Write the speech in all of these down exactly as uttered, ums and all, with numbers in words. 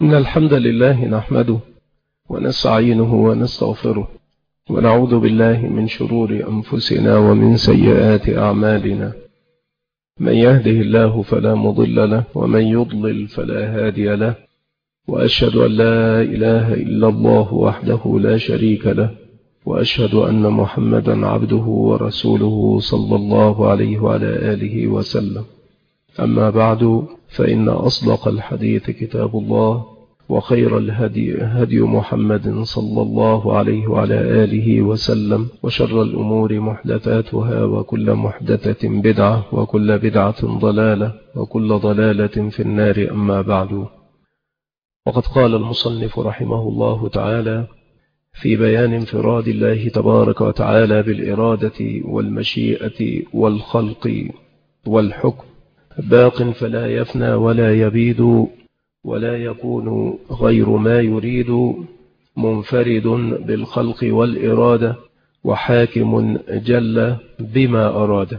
إن الحمد لله نحمده ونستعينه ونستغفره ونعوذ بالله من شرور أنفسنا ومن سيئات أعمالنا. من يهده الله فلا مضل له ومن يضلل فلا هادي له، وأشهد أن لا إله إلا الله وحده لا شريك له، وأشهد أن محمدا عبده ورسوله صلى الله عليه وعلى آله وسلم. أما بعد، فإن أصدق الحديث كتاب الله، وخير الهدي هدي محمد صلى الله عليه وعلى آله وسلم، وشر الأمور محدثاتها، وكل محدثة بدعة، وكل بدعة ضلالة، وكل ضلالة في النار. أما بعد، وقد قال المصنف رحمه الله تعالى في بيان انفراد الله تبارك وتعالى بالإرادة والمشيئة والخلق والحكم: باق فلا يفنى ولا يبيد ولا يكون غير ما يريد، منفرد بالخلق والإرادة، وحاكم جل بما أراد.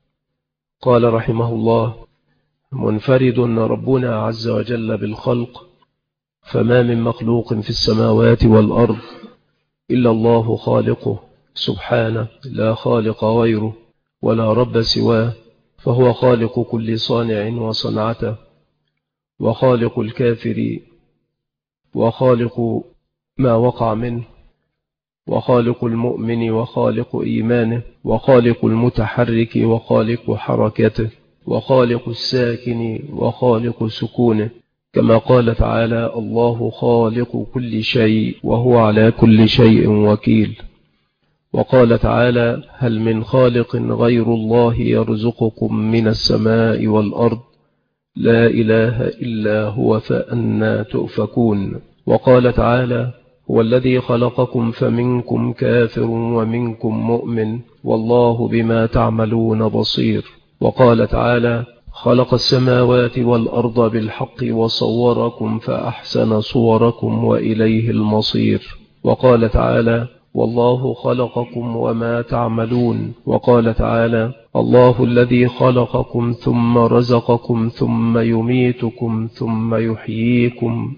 قال رحمه الله: منفرد ربنا عز وجل بالخلق، فما من مخلوق في السماوات والأرض إلا الله خالقه سبحانه، لا خالق غيره ولا رب سواه، فهو خالق كل صانع وصنعته، وخالق الكافر، وخالق ما وقع منه، وخالق المؤمن، وخالق إيمانه، وخالق المتحرك، وخالق حركته، وخالق الساكن، وخالق سكونه، كما قال تعالى: الله خالق كل شيء وهو على كل شيء وكيل. وقال تعالى: هل من خالق غير الله يرزقكم من السماء والأرض؟ لا إله إلا هو فأنى تؤفكون. وقال تعالى: هو الذي خلقكم فمنكم كافر ومنكم مؤمن، والله بما تعملون بصير. وقال تعالى: خلق السماوات والأرض بالحق وصوركم فأحسن صوركم وإليه المصير. وقال تعالى: والله خلقكم وما تعملون. وقال تعالى: الله الذي خلقكم ثم رزقكم ثم يميتكم ثم يحييكم،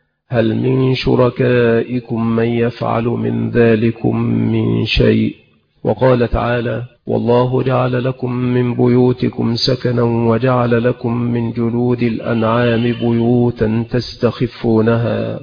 هل من شركائكم من يفعل من ذلكم من شيء؟ وقال تعالى: والله جعل لكم من بيوتكم سكنا، وجعل لكم من جلود الأنعام بيوتا تستخفونها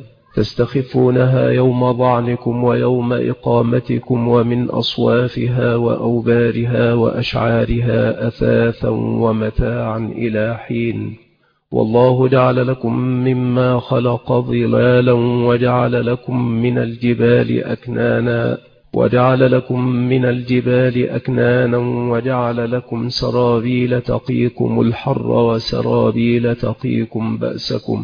تستخفونها يوم ضعنكم ويوم إقامتكم، ومن أصوافها وأوبارها وأشعارها أثاثا ومتاعا إلى حين. والله جعل لكم مما خلق ظلالا، وجعل لكم من الجبال أكنانا وجعل لكم من الجبال أكنانا وجعل لكم سرابيل تقيكم الحر وسرابيل تقيكم بأسكم.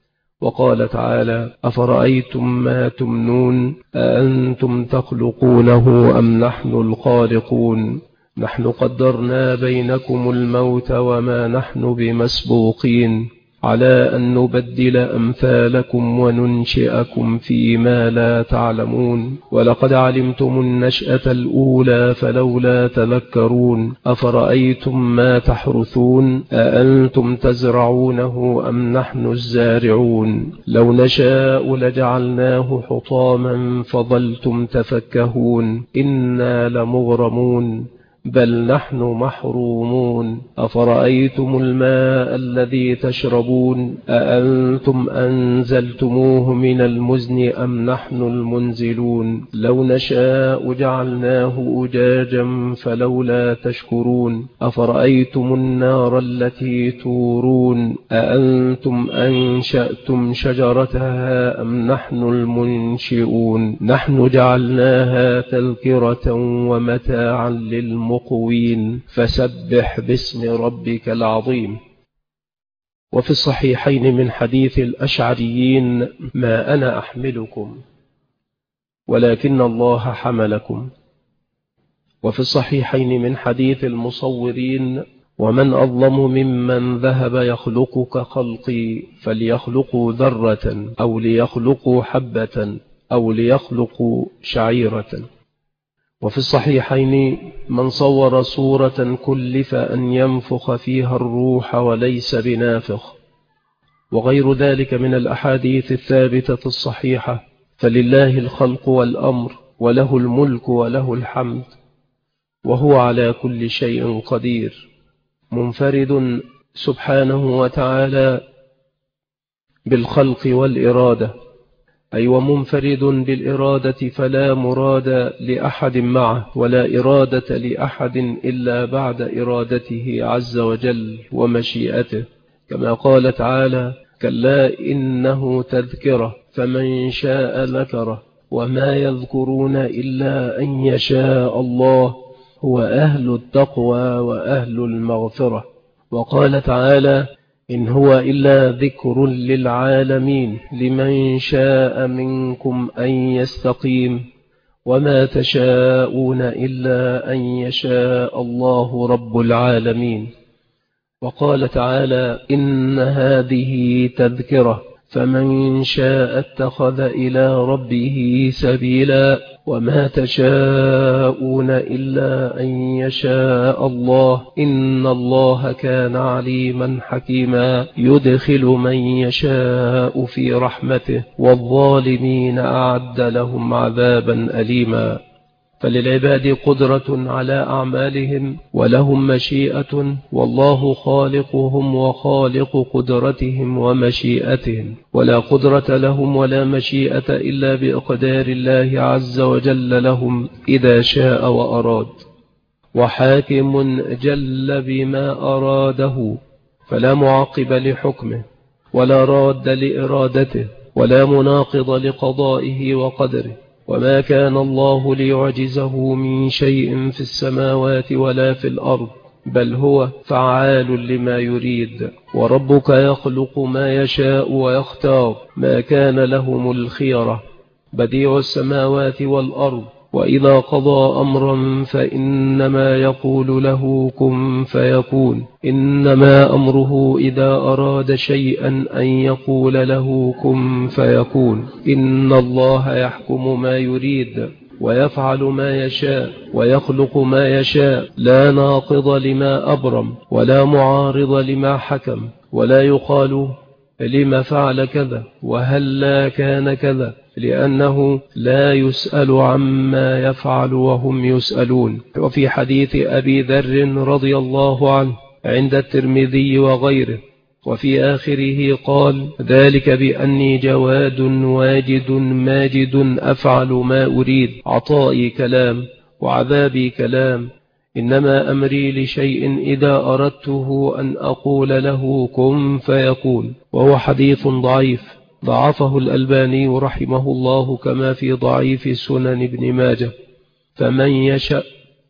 وقال تعالى: أفرأيتم ما تمنون، أأنتم تخلقونه أم نحن الخالقون؟ نحن قدرنا بينكم الموت وما نحن بمسبوقين على أن نبدل أمثالكم وننشئكم فيما لا تعلمون، ولقد علمتم النشأة الأولى فلولا تذكرون. أفرأيتم ما تحرثون، أأنتم تزرعونه أم نحن الزارعون؟ لو نشاء لجعلناه حطاما فظلتم تفكهون، إنا لمغرمون بل نحن محرومون. أفرأيتم الماء الذي تشربون، أأنتم أنزلتموه من المزن أم نحن المنزلون؟ لو نشاء جعلناه أجاجا فلولا تشكرون. أفرأيتم النار التي تورون، أأنتم أنشأتم شجرتها أم نحن المنشئون؟ نحن جعلناها تذكرة ومتاعا للمقوين، فسبح باسم ربك العظيم. وفي الصحيحين من حديث الأشعريين: ما أنا أحملكم ولكن الله حملكم. وفي الصحيحين من حديث المصورين: ومن أظلم ممن ذهب يخلق كخلقي، فليخلقوا ذرة أو ليخلقوا حبة أو ليخلقوا شعيرة. وفي الصحيحين: من صور صورة كلف أن ينفخ فيها الروح وليس بنافخ. وغير ذلك من الأحاديث الثابتة الصحيحة. فلله الخلق والأمر، وله الملك وله الحمد، وهو على كل شيء قدير، منفرد سبحانه وتعالى بالخلق والإرادة، أي ومنفرد بالإرادة، فلا مراد لأحد معه، ولا إرادة لأحد إلا بعد إرادته عز وجل ومشيئته، كما قال تعالى: كلا إنه تذكرة فمن شاء ذكره وما يذكرون إلا أن يشاء الله هو أهل التقوى وأهل المغفرة. وقال تعالى: إن هو إلا ذكر للعالمين لمن شاء منكم أن يستقيم وما تشاءون إلا أن يشاء الله رب العالمين. وقال تعالى: إن هذه تذكرة فمن شاء اتخذ إلى ربه سبيلا وما تشاءون إلا أن يشاء الله إن الله كان عليما حكيما يدخل من يشاء في رحمته والظالمين أعد لهم عذابا أليما. فللعباد قدرة على أعمالهم ولهم مشيئة، والله خالقهم وخالق قدرتهم ومشيئتهم، ولا قدرة لهم ولا مشيئة إلا بإقدار الله عز وجل لهم إذا شاء وأراد. وحاكم جل بما أراده، فلا معقب لحكمه ولا راد لإرادته ولا مناقض لقضائه وقدره. وما كان الله ليعجزه من شيء في السماوات ولا في الأرض، بل هو فعال لما يريد. وربك يخلق ما يشاء ويختار، ما كان لهم الخيرة، بديع السماوات والأرض، وإذا قضى أمرا فإنما يقول له كن فيكون. إنما أمره إذا أراد شيئا أن يقول له كن فيكون. إن الله يحكم ما يريد ويفعل ما يشاء ويخلق ما يشاء، لا ناقض لما أبرم ولا معارض لما حكم، ولا يقال لما فعل كذا وهل لا كان كذا، لأنه لا يسأل عما يفعل وهم يسألون. وفي حديث أبي ذر رضي الله عنه عند الترمذي وغيره وفي آخره قال: ذلك بأني جواد واجد ماجد أفعل ما أريد، عطائي كلام وعذابي كلام، إنما أمري لشيء إذا أردته أن أقول له كن فيكون. وهو حديث ضعيف ضعفه الألباني رحمه الله، كما في ضعيف سنن ابن ماجه. فمن يشأ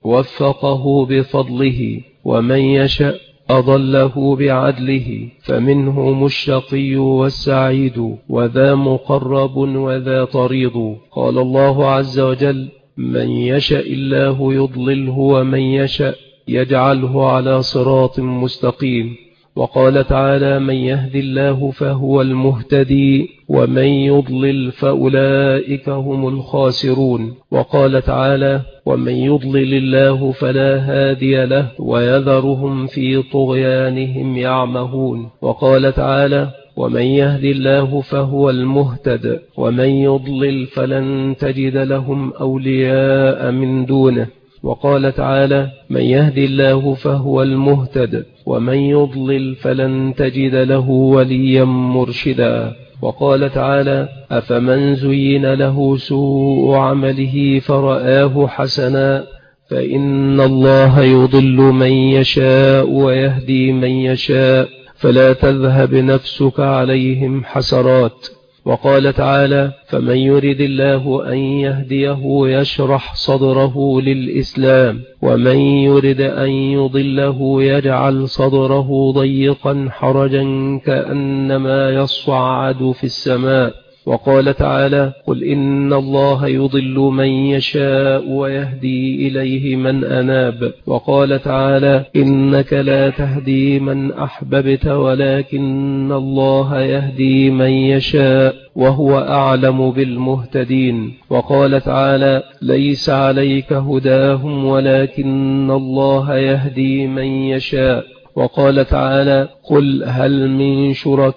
وفقه بفضله، ومن يشأ أضله بعدله، فمنهم الشقي والسعيد، وذا مقرب وذا طريض. قال الله عز وجل: من يشاء الله يضلله ومن يشاء يجعله على صراط مستقيم. وقال تعالى: من يهد الله فهو المهتدي ومن يضلل فأولئك هم الخاسرون. وقال تعالى: ومن يضلل الله فلا هادي له ويذرهم في طغيانهم يعمهون. وقال تعالى: ومن يهد الله فهو المهتد ومن يضلل فلن تجد لهم أولياء من دونه. وقال تعالى: من يهد الله فهو المهتد ومن يضلل فلن تجد له وليا مرشدا. وقال تعالى: أفمن زين له سوء عمله فرآه حسنا فإن الله يضل من يشاء ويهدي من يشاء فلا تذهب نفسك عليهم حسرات. وقال تعالى: فمن يرد الله أن يهديه يشرح صدره للإسلام ومن يرد أن يضله يجعل صدره ضيقا حرجا كأنما يصعد في السماء. وقال تعالى: قل إن الله يضل من يشاء ويهدي إليه من أناب. وقال تعالى: إنك لا تهدي من أحببت ولكن الله يهدي من يشاء وهو أعلم بالمهتدين. وقال تعالى: ليس عليك هداهم ولكن الله يهدي من يشاء وقال تعالى: قل هل من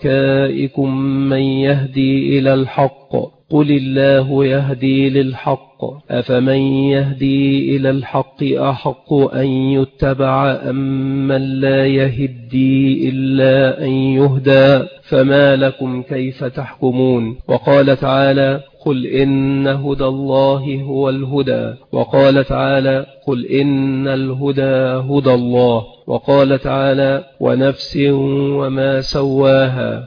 شركائكم من يهدي إلى الحق قل الله يهدي للحق أفمن يهدي إلى الحق أحق أن يتبع أم من لا يهدي إلا أن يهدى فما لكم كيف تحكمون. وقال تعالى: قل إن هدى الله هو الهدى. وقال تعالى: قل إن الهدى هدى الله. وقال تعالى: ونفس وما سواها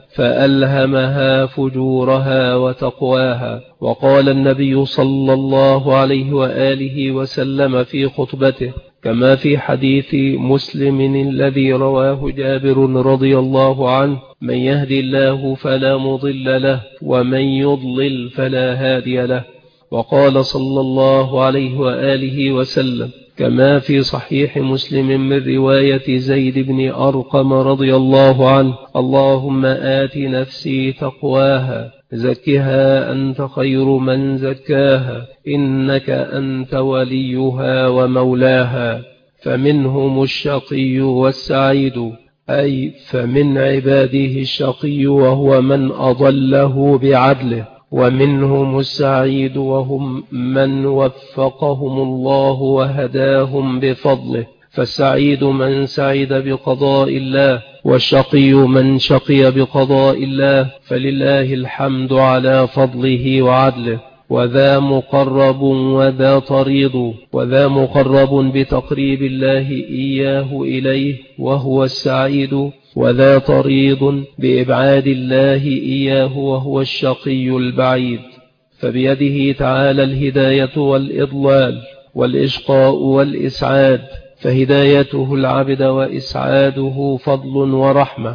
فألهمها فجورها وتقواها. وقال النبي صلى الله عليه وآله وسلم في خطبته كما في حديث مسلم الذي رواه جابر رضي الله عنه: من يهدي الله فلا مضل له ومن يضلل فلا هادي له. وقال صلى الله عليه وآله وسلم كما في صحيح مسلم من رواية زيد بن أرقم رضي الله عنه: اللهم آت نفسي تقواها زكها أنت خير من زكاها إنك أنت وليها ومولاها. فمنهم الشقي والسعيد، أي فمن عباده الشقي وهو من أضله بعدله، ومنهم السعيد وهم من وفقهم الله وهداهم بفضله. فالسعيد من سعد بقضاء الله، والشقي من شقي بقضاء الله، فلله الحمد على فضله وعدله. وذا مقرب وذا طريض، وذا مقرب بتقريب الله إياه إليه وهو السعيد، وذا طريض بإبعاد الله إياه وهو الشقي البعيد. فبيده تعالى الهداية والإضلال والإشقاء والإسعاد، فهدايته العبد وإسعاده فضل ورحمة،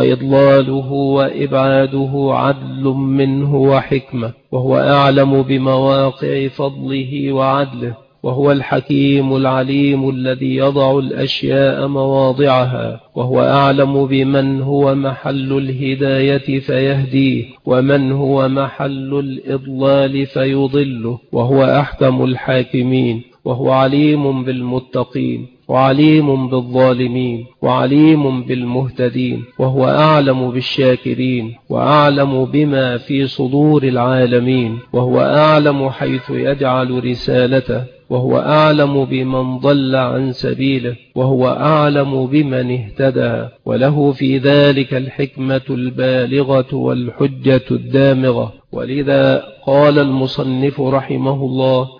وإضلاله وإبعاده عدل منه وحكمة، وهو أعلم بمواقع فضله وعدله، وهو الحكيم العليم الذي يضع الأشياء مواضعها، وهو أعلم بمن هو محل الهداية فيهديه ومن هو محل الإضلال فيضله، وهو أحكم الحاكمين، وهو عليم بالمتقين وعليم بالظالمين وعليم بالمهتدين، وهو أعلم بالشاكرين وأعلم بما في صدور العالمين، وهو أعلم حيث يجعل رسالته، وهو أعلم بمن ضل عن سبيله، وهو أعلم بمن اهتدى، وله في ذلك الحكمة البالغة والحجة الدامغة. ولذا قال المصنف رحمه الله: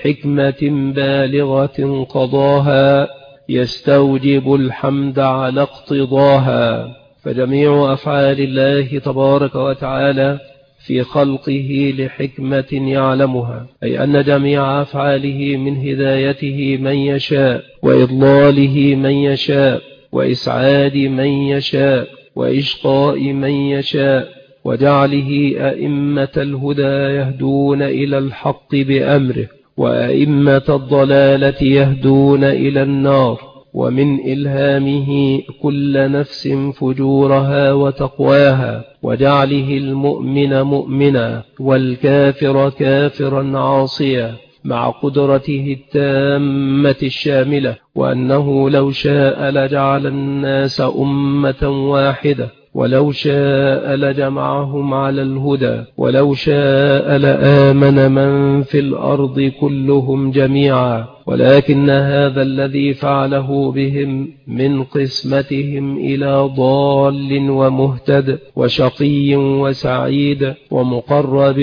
لحكمة بالغة قضاها يستوجب الحمد على اقتضاها. فجميع أفعال الله تبارك وتعالى في خلقه لحكمة يعلمها، أي أن جميع أفعاله من هدايته من يشاء، وإضلاله من يشاء، وإسعاد من يشاء، وإشقاء من يشاء، وجعله أئمة الهدى يهدون إلى الحق بأمره، وأئمة الضلالة يهدون إلى النار، ومن إلهامه كل نفس فجورها وتقواها، وجعله المؤمن مؤمنا والكافر كافرا عاصيا، مع قدرته التامة الشاملة، وأنه لو شاء لجعل الناس أمة واحدة، ولو شاء لجمعهم على الهدى، ولو شاء لآمن من في الأرض كلهم جميعا، ولكن هذا الذي فعله بهم من قسمتهم إلى ضال ومهتد وشقي وسعيد ومقرب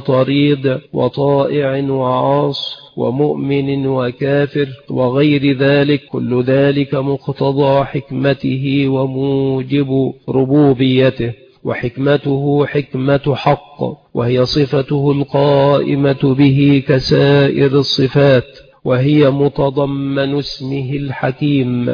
وطريد وطائع وعاص ومؤمن وكافر وغير ذلك، كل ذلك مقتضى حكمته وموجب ربوبيته. وحكمته حكمة حق، وهي صفته القائمة به كسائر الصفات، وهي متضمن اسمه الحكيم،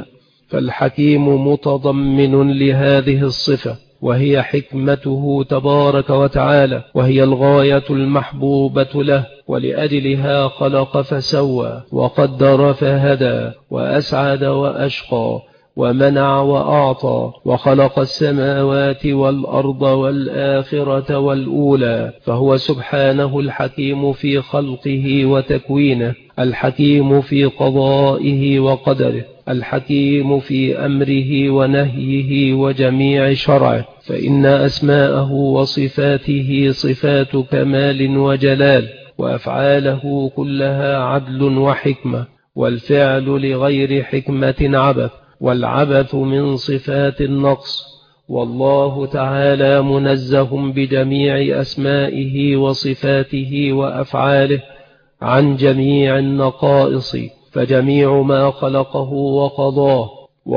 فالحكيم متضمن لهذه الصفة، وهي حكمته تبارك وتعالى، وهي الغاية المحبوبة له، ولأجلها خلق فسوى، وقدر فهدى، وأسعد وأشقى، ومنع وأعطى، وخلق السماوات والأرض والآخرة والأولى، فهو سبحانه الحكيم في خلقه وتكوينه، الحكيم في قضائه وقدره، الحكيم في أمره ونهيه وجميع شرعه، فإن أسماءه وصفاته صفات كمال وجلال، وأفعاله كلها عدل وحكمة، والفعل لغير حكمة عبث، والعبث من صفات النقص، والله تعالى منزه بجميع أسمائه وصفاته وأفعاله عن جميع النقائص، فجميع ما خلقه وقضاه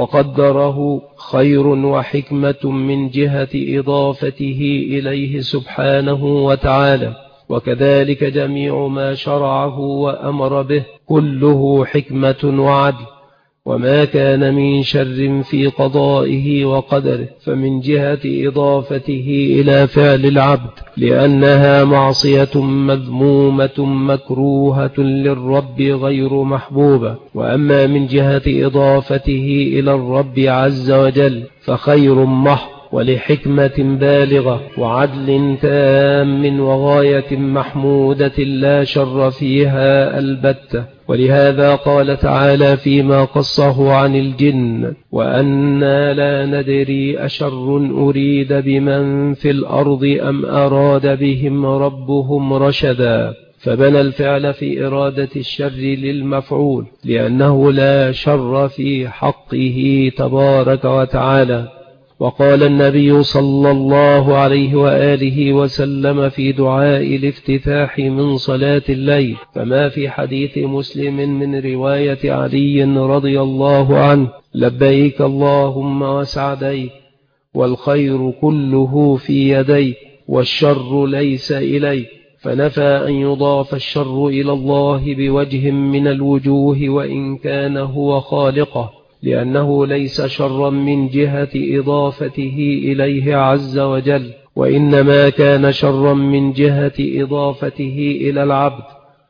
وقدره خير وحكمة من جهة إضافته إليه سبحانه وتعالى، وكذلك جميع ما شرعه وأمر به كله حكمة وعدل، وما كان من شر في قضائه وقدره فمن جهة إضافته إلى فعل العبد، لأنها معصية مذمومة مكروهة للرب غير محبوبة. وأما من جهة إضافته إلى الرب عز وجل فخير محض، ولحكمة بالغة، وعدل تام، وغاية محمودة لا شر فيها البتة. ولهذا قال تعالى فيما قصه عن الجن: وأنا لا ندري أشر أريد بمن في الأرض أم أراد بهم ربهم رشدا، فبنى الفعل في إرادة الشر للمفعول، لأنه لا شر في حقه تبارك وتعالى. وقال النبي صلى الله عليه وآله وسلم في دعاء الافتتاح من صلاة الليل، كما في حديث مسلم من رواية علي رضي الله عنه: لبيك اللهم وسعديك، والخير كله في يديك، والشر ليس إليك. فنفى أن يضاف الشر إلى الله بوجه من الوجوه وإن كان هو خالقه، لأنه ليس شرا من جهة إضافته إليه عز وجل، وإنما كان شرا من جهة إضافته إلى العبد،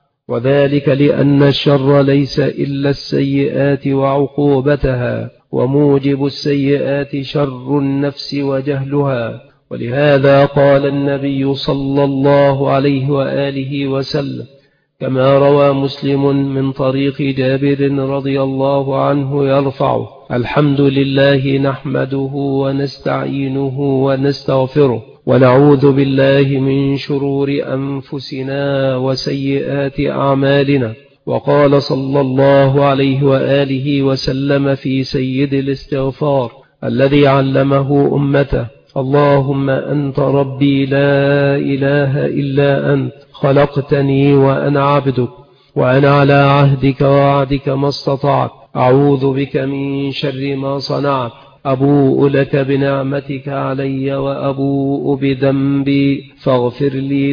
وذلك لأن الشر ليس إلا السيئات وعقوبتها، وموجب السيئات شر النفس وجهلها. ولهذا قال النبي صلى الله عليه وآله وسلم كما روى مسلم من طريق جابر رضي الله عنه يرفعه: الحمد لله نحمده ونستعينه ونستغفره، ونعوذ بالله من شرور أنفسنا وسيئات أعمالنا. وقال صلى الله عليه وآله وسلم في سيد الاستغفار الذي علمه أمته: اللهم أنت ربي لا إله إلا أنت، خلقتني وأنا عبدك، وأنا على عهدك ووعدك ما استطعت، أعوذ بك من شر ما صنعت، أبوء لك بنعمتك علي وأبوء بذنبي، فاغفر لي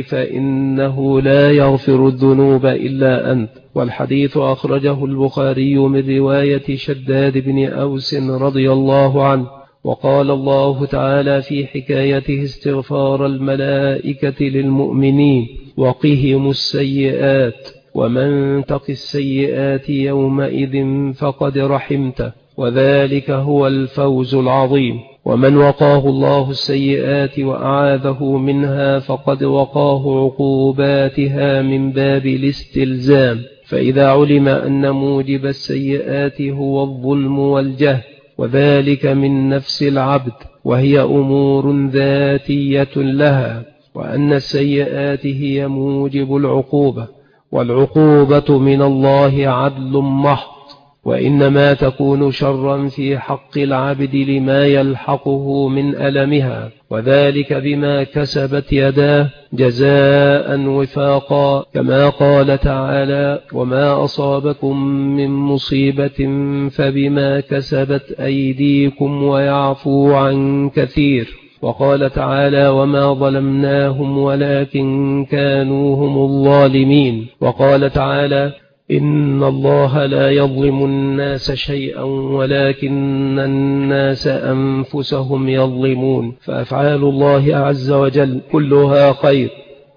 فإنه لا يغفر الذنوب إلا أنت. والحديث أخرجه البخاري من رواية شداد بن أوس رضي الله عنه. وقال الله تعالى في حكايته استغفار الملائكة للمؤمنين: وقهم السيئات، ومن تق السيئات يومئذ فقد رحمته، وذلك هو الفوز العظيم. ومن وقاه الله السيئات وأعاذه منها فقد وقاه عقوباتها من باب الاستلزام، فإذا علم أن موجب السيئات هو الظلم والجهل، وذلك من نفس العبد، وهي أمور ذاتية لها، وأن السيئات هي موجب العقوبة، والعقوبة من الله عدل محض، وإنما تكون شرا في حق العبد لما يلحقه من ألمها، وذلك بما كسبت يداه جزاء وفاقا، كما قال تعالى: وما أصابكم من مصيبة فبما كسبت أيديكم ويعفو عن كثير. وقال تعالى: وما ظلمناهم ولكن كانوا هم الظالمين. وقال تعالى: إن الله لا يظلم الناس شيئا ولكن الناس أنفسهم يظلمون. فأفعال الله عز وجل كلها خير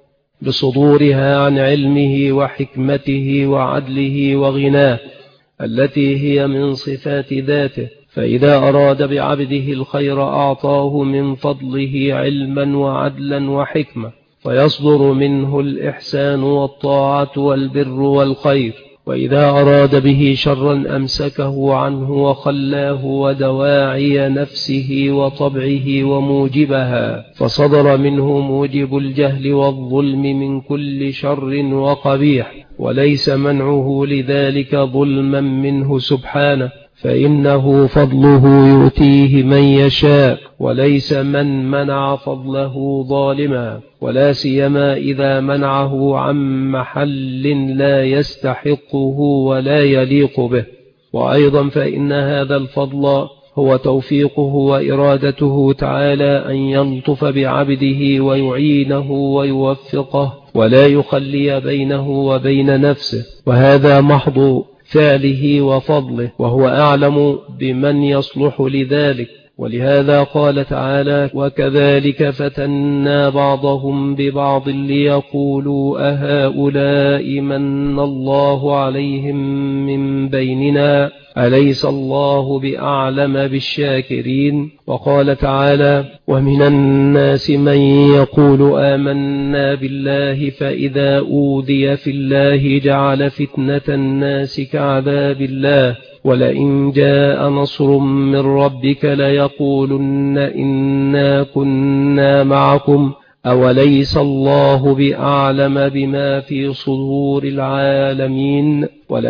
بصدورها عن علمه وحكمته وعدله وغناه، التي هي من صفات ذاته، فإذا أراد بعبده الخير أعطاه من فضله علما وعدلا وحكمة، فيصدر منه الإحسان والطاعة والبر والخير. وإذا أراد به شرا أمسكه عنه وخلاه ودواعي نفسه وطبعه وموجبها، فصدر منه موجب الجهل والظلم من كل شر وقبيح، وليس منعه لذلك ظلما منه سبحانه، فإنه فضله يؤتيه من يشاء، وليس من منع فضله ظالما، ولا سيما إذا منعه عن محل لا يستحقه ولا يليق به. وأيضا فإن هذا الفضل هو توفيقه وإرادته تعالى أن يلطف بعبده ويعينه ويوفقه، ولا يخلي بينه وبين نفسه، وهذا محض فعله وفضله، وهو أعلم بمن يصلح لذلك. ولهذا قال تعالى: وكذلك فتنا بعضهم ببعض ليقولوا أهؤلاء من الله عليهم من بيننا أليس الله بأعلم بالشاكرين. وقال تعالى: ومن الناس من يقول آمنا بالله فإذا أوذي في الله جعل فتنة الناس كعذاب الله ولئن جاء نصر من ربك ليقولن إنا كنا معكم أوليس الله بأعلم بما في صدور العالمين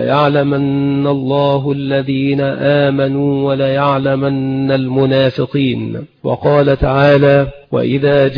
وليعلمن الله الذين آمنوا وليعلمن المنافقين. وقال تعالى: وإذا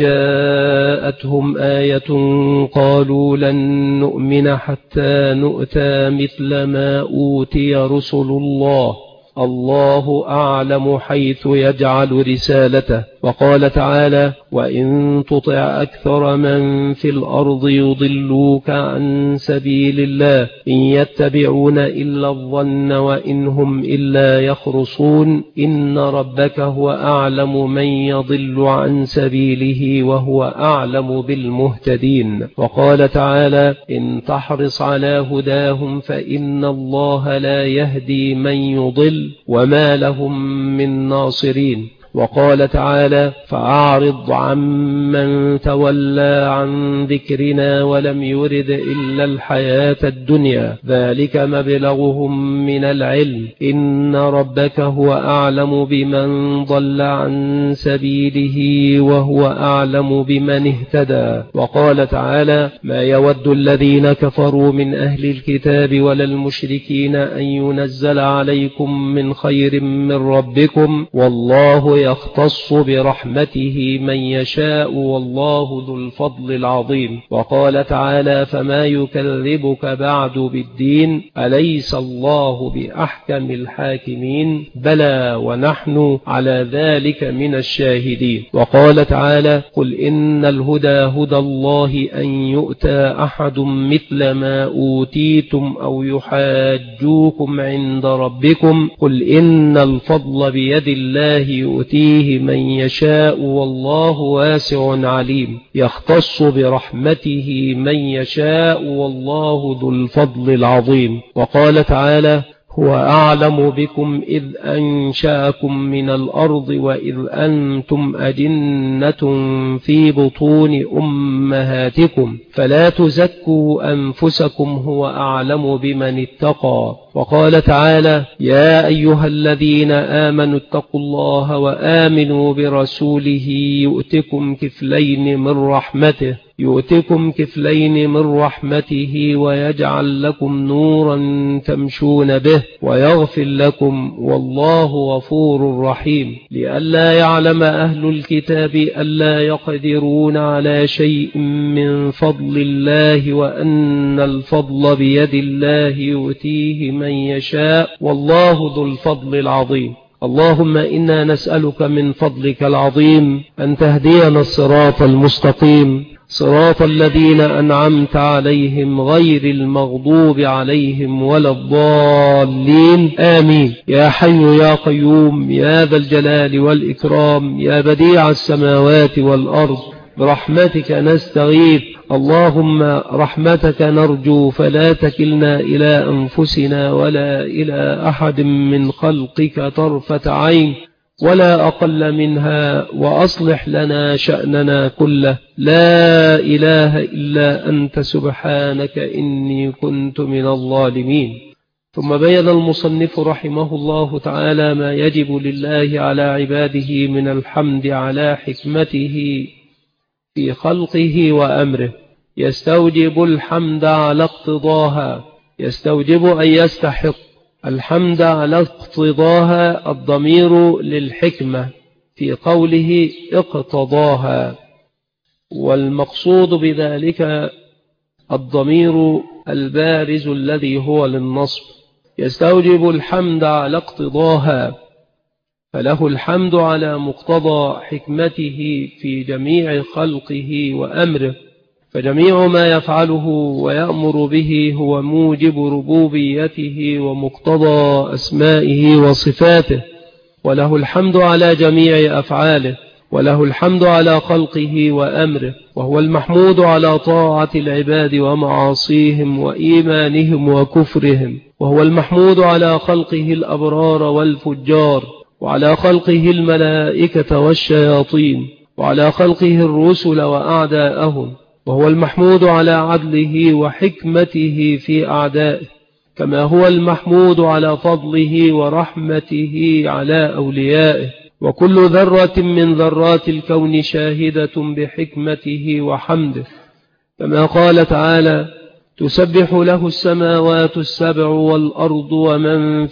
جاءتهم آية قالوا لن نؤمن حتى نؤتى مثل ما أوتي رسل الله الله أعلم حيث يجعل رسالته. وقال تعالى: وإن تطع أكثر من في الأرض يضلوك عن سبيل الله إن يتبعون إلا الظن وإن هم إلا يخرصون إن ربك هو أعلم من يضل عن سبيله وهو أعلم بالمهتدين. وقال تعالى: إن تحرص على هداهم فإن الله لا يهدي من يضل وما لهم من ناصرين. وقال تعالى: فأعرض عمن تولى عن ذكرنا ولم يرد إلا الحياة الدنيا ذلك مبلغهم من العلم إن ربك هو أعلم بمن ضل عن سبيله وهو أعلم بمن اهتدى. وقال تعالى: ما يود الذين كفروا من أهل الكتاب ولا المشركين أن ينزل عليكم من خير من ربكم والله يختص برحمته من يشاء والله ذو الفضل العظيم. وقال تعالى: فما يكذبك بعد بالدين أليس الله بأحكم الحاكمين بلى ونحن على ذلك من الشاهدين. وقال تعالى: قل إن الهدى هدى الله أن يؤتى أحد مثل ما أوتيتم أو يحاجوكم عند ربكم قل إن الفضل بيد الله يؤتيه من يشاء والله واسع عليم يختص برحمته من يشاء والله ذو الفضل العظيم. وقال تعالى: هو أعلم بكم إذ أنشأكم من الأرض وإذ أنتم أجنة في بطون أمهاتكم فلا تزكوا أنفسكم هو أعلم بمن اتقى. وقال تعالى: يا أيها الذين آمنوا اتقوا الله وآمنوا برسوله يؤتكم كفلين من رحمته يؤتكم كفلين من رحمته ويجعل لكم نورا تمشون به ويغفر لكم والله غفور رحيم. لئلا يعلم أهل الكتاب ألا يقدرون على شيء من فضل الله وأن الفضل بيد الله يؤتيه من يشاء والله ذو الفضل العظيم. اللهم إنا نسألك من فضلك العظيم أن تهدينا الصراط المستقيم صراط الذين أنعمت عليهم غير المغضوب عليهم ولا الضالين آمين. يا حي يا قيوم يا ذا الجلال والإكرام يا بديع السماوات والأرض برحمتك نستغيث. اللهم رحمتك نرجو فلا تكلنا إلى أنفسنا ولا إلى أحد من خلقك طرفة عين. ولا أقل منها، وأصلح لنا شأننا كله. لا إله إلا أنت سبحانك إني كنت من الظالمين. ثم بين المصنف رحمه الله تعالى ما يجب لله على عباده من الحمد على حكمته في خلقه وأمره. يستوجب الحمد على اقتضاها، يستوجب أن يستحق الحمد على اقتضاها الضمير للحكمة في قوله اقتضاها، والمقصود بذلك الضمير البارز الذي هو للنصب. يستوجب الحمد على اقتضاها، فله الحمد على مقتضى حكمته في جميع خلقه وأمره، فجميع ما يفعله ويأمر به هو موجب ربوبيته ومقتضى أسمائه وصفاته، وله الحمد على جميع أفعاله، وله الحمد على خلقه وأمره، وهو المحمود على طاعة العباد ومعاصيهم وإيمانهم وكفرهم، وهو المحمود على خلقه الأبرار والفجار، وعلى خلقه الملائكة والشياطين، وعلى خلقه الرسل وأعداءهم، وهو المحمود على عدله وحكمته في أعدائه، كما هو المحمود على فضله ورحمته على أوليائه. وكل ذرة من ذرات الكون شاهدة بحكمته وحمده، كما قال تعالى: تسبح له السماوات السبع والأرض ومن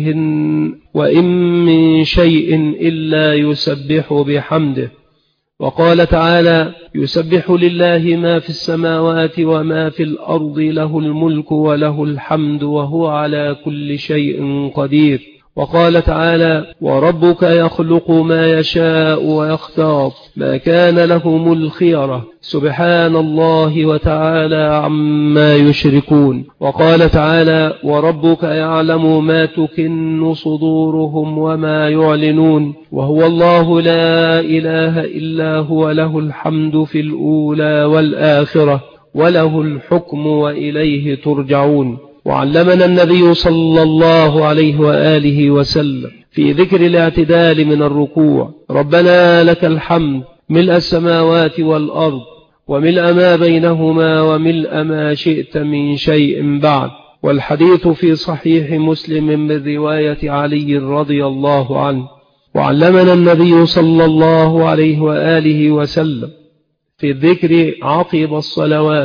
فيهن وإن من شيء إلا يسبح بحمده. وقال تعالى: يسبح لله ما في السماوات وما في الأرض له الملك وله الحمد وهو على كل شيء قدير. وقال تعالى: وربك يخلق ما يشاء ويختار ما كان لهم الخيرة سبحان الله وتعالى عما يشركون. وقال تعالى: وربك يعلم ما تكن صدورهم وما يعلنون وهو الله لا إله إلا هو له الحمد في الأولى والآخرة وله الحكم وإليه ترجعون. وعلمنا النبي صلى الله عليه وآله وسلم في ذكر الاعتدال من الركوع: ربنا لك الحمد ملء السماوات والأرض وملء ما بينهما وملء ما شئت من شيء بعد. والحديث في صحيح مسلم من رواية علي رضي الله عنه. وعلمنا النبي صلى الله عليه وآله وسلم في الذكر عقب الصلوات: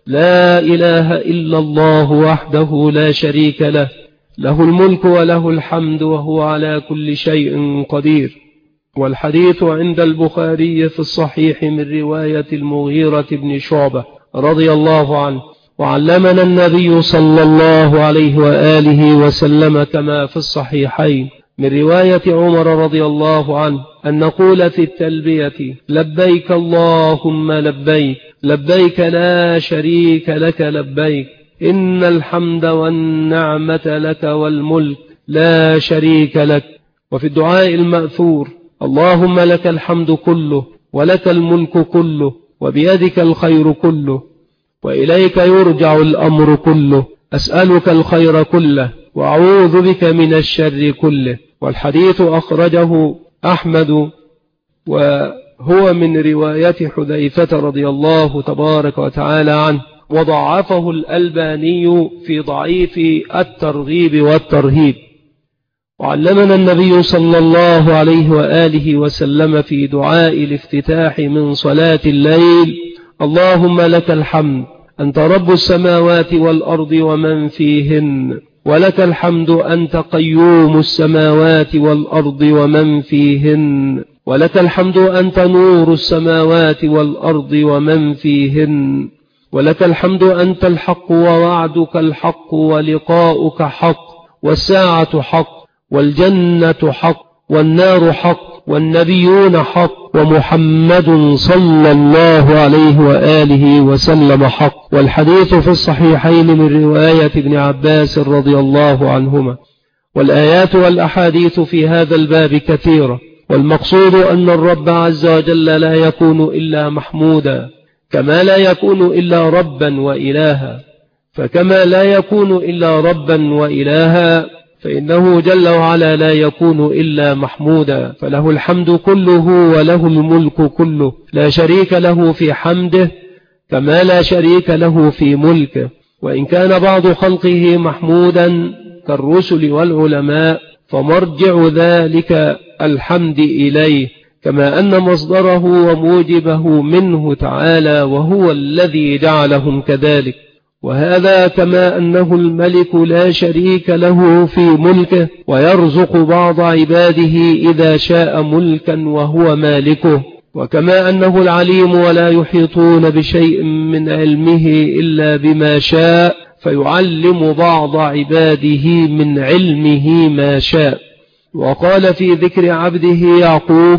لا إله إلا الله وحده لا شريك له له الملك وله الحمد وهو على كل شيء قدير. والحديث عند البخاري في الصحيح من رواية المغيرة بن شعبة رضي الله عنه. وعلمنا النبي صلى الله عليه وآله وسلم كما في الصحيحين من رواية عمر رضي الله عنه أن نقول في التلبية: لبيك اللهم لبيك لبيك لا شريك لك لبيك إن الحمد والنعمة لك والملك لا شريك لك. وفي الدعاء المأثور: اللهم لك الحمد كله ولك الملك كله وبيدك الخير كله وإليك يرجع الأمر كله أسألك الخير كله وأعوذ بك من الشر كله. والحديث أخرجه أحمد وهو من رواية حذيفة رضي الله تبارك وتعالى عنه، وضعفه الألباني في ضعيف الترغيب والترهيب. وعلمنا النبي صلى الله عليه وآله وسلم في دعاء الافتتاح من صلاة الليل: اللهم لك الحمد أنت رب السماوات والأرض ومن فيهن ولك الحمد أنت قيوم السماوات والأرض ومن فيهن ولك الحمد أنت نور السماوات والأرض ومن فيهن ولك الحمد أنت الحق ووعدك الحق ولقاؤك حق والساعة حق والجنة حق والنار حق والنبيون حق ومحمد صلى الله عليه وآله وسلم حق. والحديث في الصحيحين من رواية ابن عباس رضي الله عنهما. والآيات والأحاديث في هذا الباب كثيرة، والمقصود أن الرب عز وجل لا يكون إلا محمودا، كما لا يكون إلا ربا وإلها. فكما لا يكون إلا ربا وإلها، فإنه جل وعلا لا يكون إلا محمودا، فله الحمد كله وله الملك كله، لا شريك له في حمده كما لا شريك له في ملكه. وإن كان بعض خلقه محمودا كالرسل والعلماء فمرجع ذلك الحمد إليه، كما أن مصدره وموجبه منه تعالى، وهو الذي جعلهم كذلك. وهذا كما أنه الملك لا شريك له في ملكه، ويرزق بعض عباده إذا شاء ملكا وهو مالكه، وكما أنه العليم ولا يحيطون بشيء من علمه إلا بما شاء، فيعلم بعض عباده من علمه ما شاء. وقال في ذكر عبده يعقوب: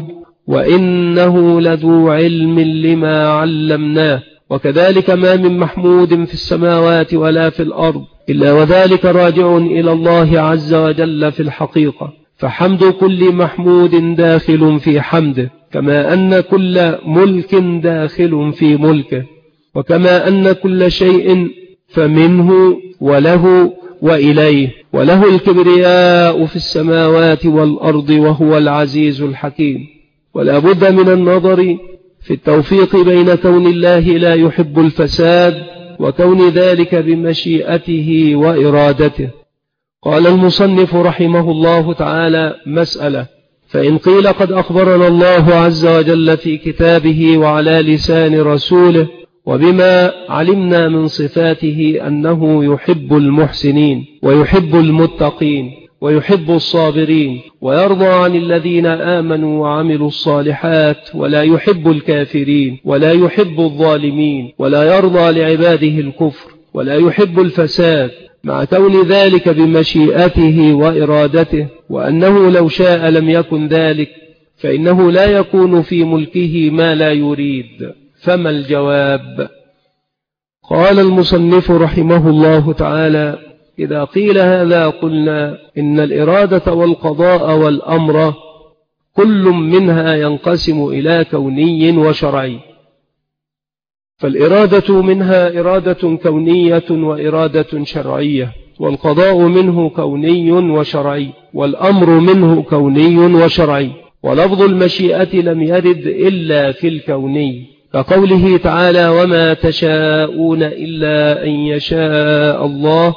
وإنه لذو علم لما علمناه. وكذلك ما من محمود في السماوات ولا في الأرض إلا وذلك راجع إلى الله عز وجل في الحقيقة، فحمد كل محمود داخل في حمده، كما أن كل ملك داخل في ملكه، وكما أن كل شيء فمنه وله وإليه، وله الكبرياء في السماوات والأرض وهو العزيز الحكيم. ولا بد من النظر في التوفيق بين كون الله لا يحب الفساد وكون ذلك بمشيئته وإرادته. قال المصنف رحمه الله تعالى: مسألة. فإن قيل قد أخبرنا الله عز وجل في كتابه وعلى لسان رسوله وبما علمنا من صفاته أنه يحب المحسنين ويحب المتقين ويحب الصابرين ويرضى عن الذين آمنوا وعملوا الصالحات، ولا يحب الكافرين ولا يحب الظالمين، ولا يرضى لعباده الكفر ولا يحب الفساد، مع كون ذلك بمشيئته وإرادته، وأنه لو شاء لم يكن ذلك، فإنه لا يكون في ملكه ما لا يريد. فما الجواب؟ قال المصنف رحمه الله تعالى: إذا قيل هذا قلنا إن الإرادة والقضاء والأمر كل منها ينقسم إلى كوني وشرعي، فالإرادة منها إرادة كونية وإرادة شرعية، والقضاء منه كوني وشرعي، والأمر منه كوني وشرعي. ولفظ المشيئة لم يرد إلا في الكوني، كقوله تعالى: وما تشاءون إلا أن يشاء الله.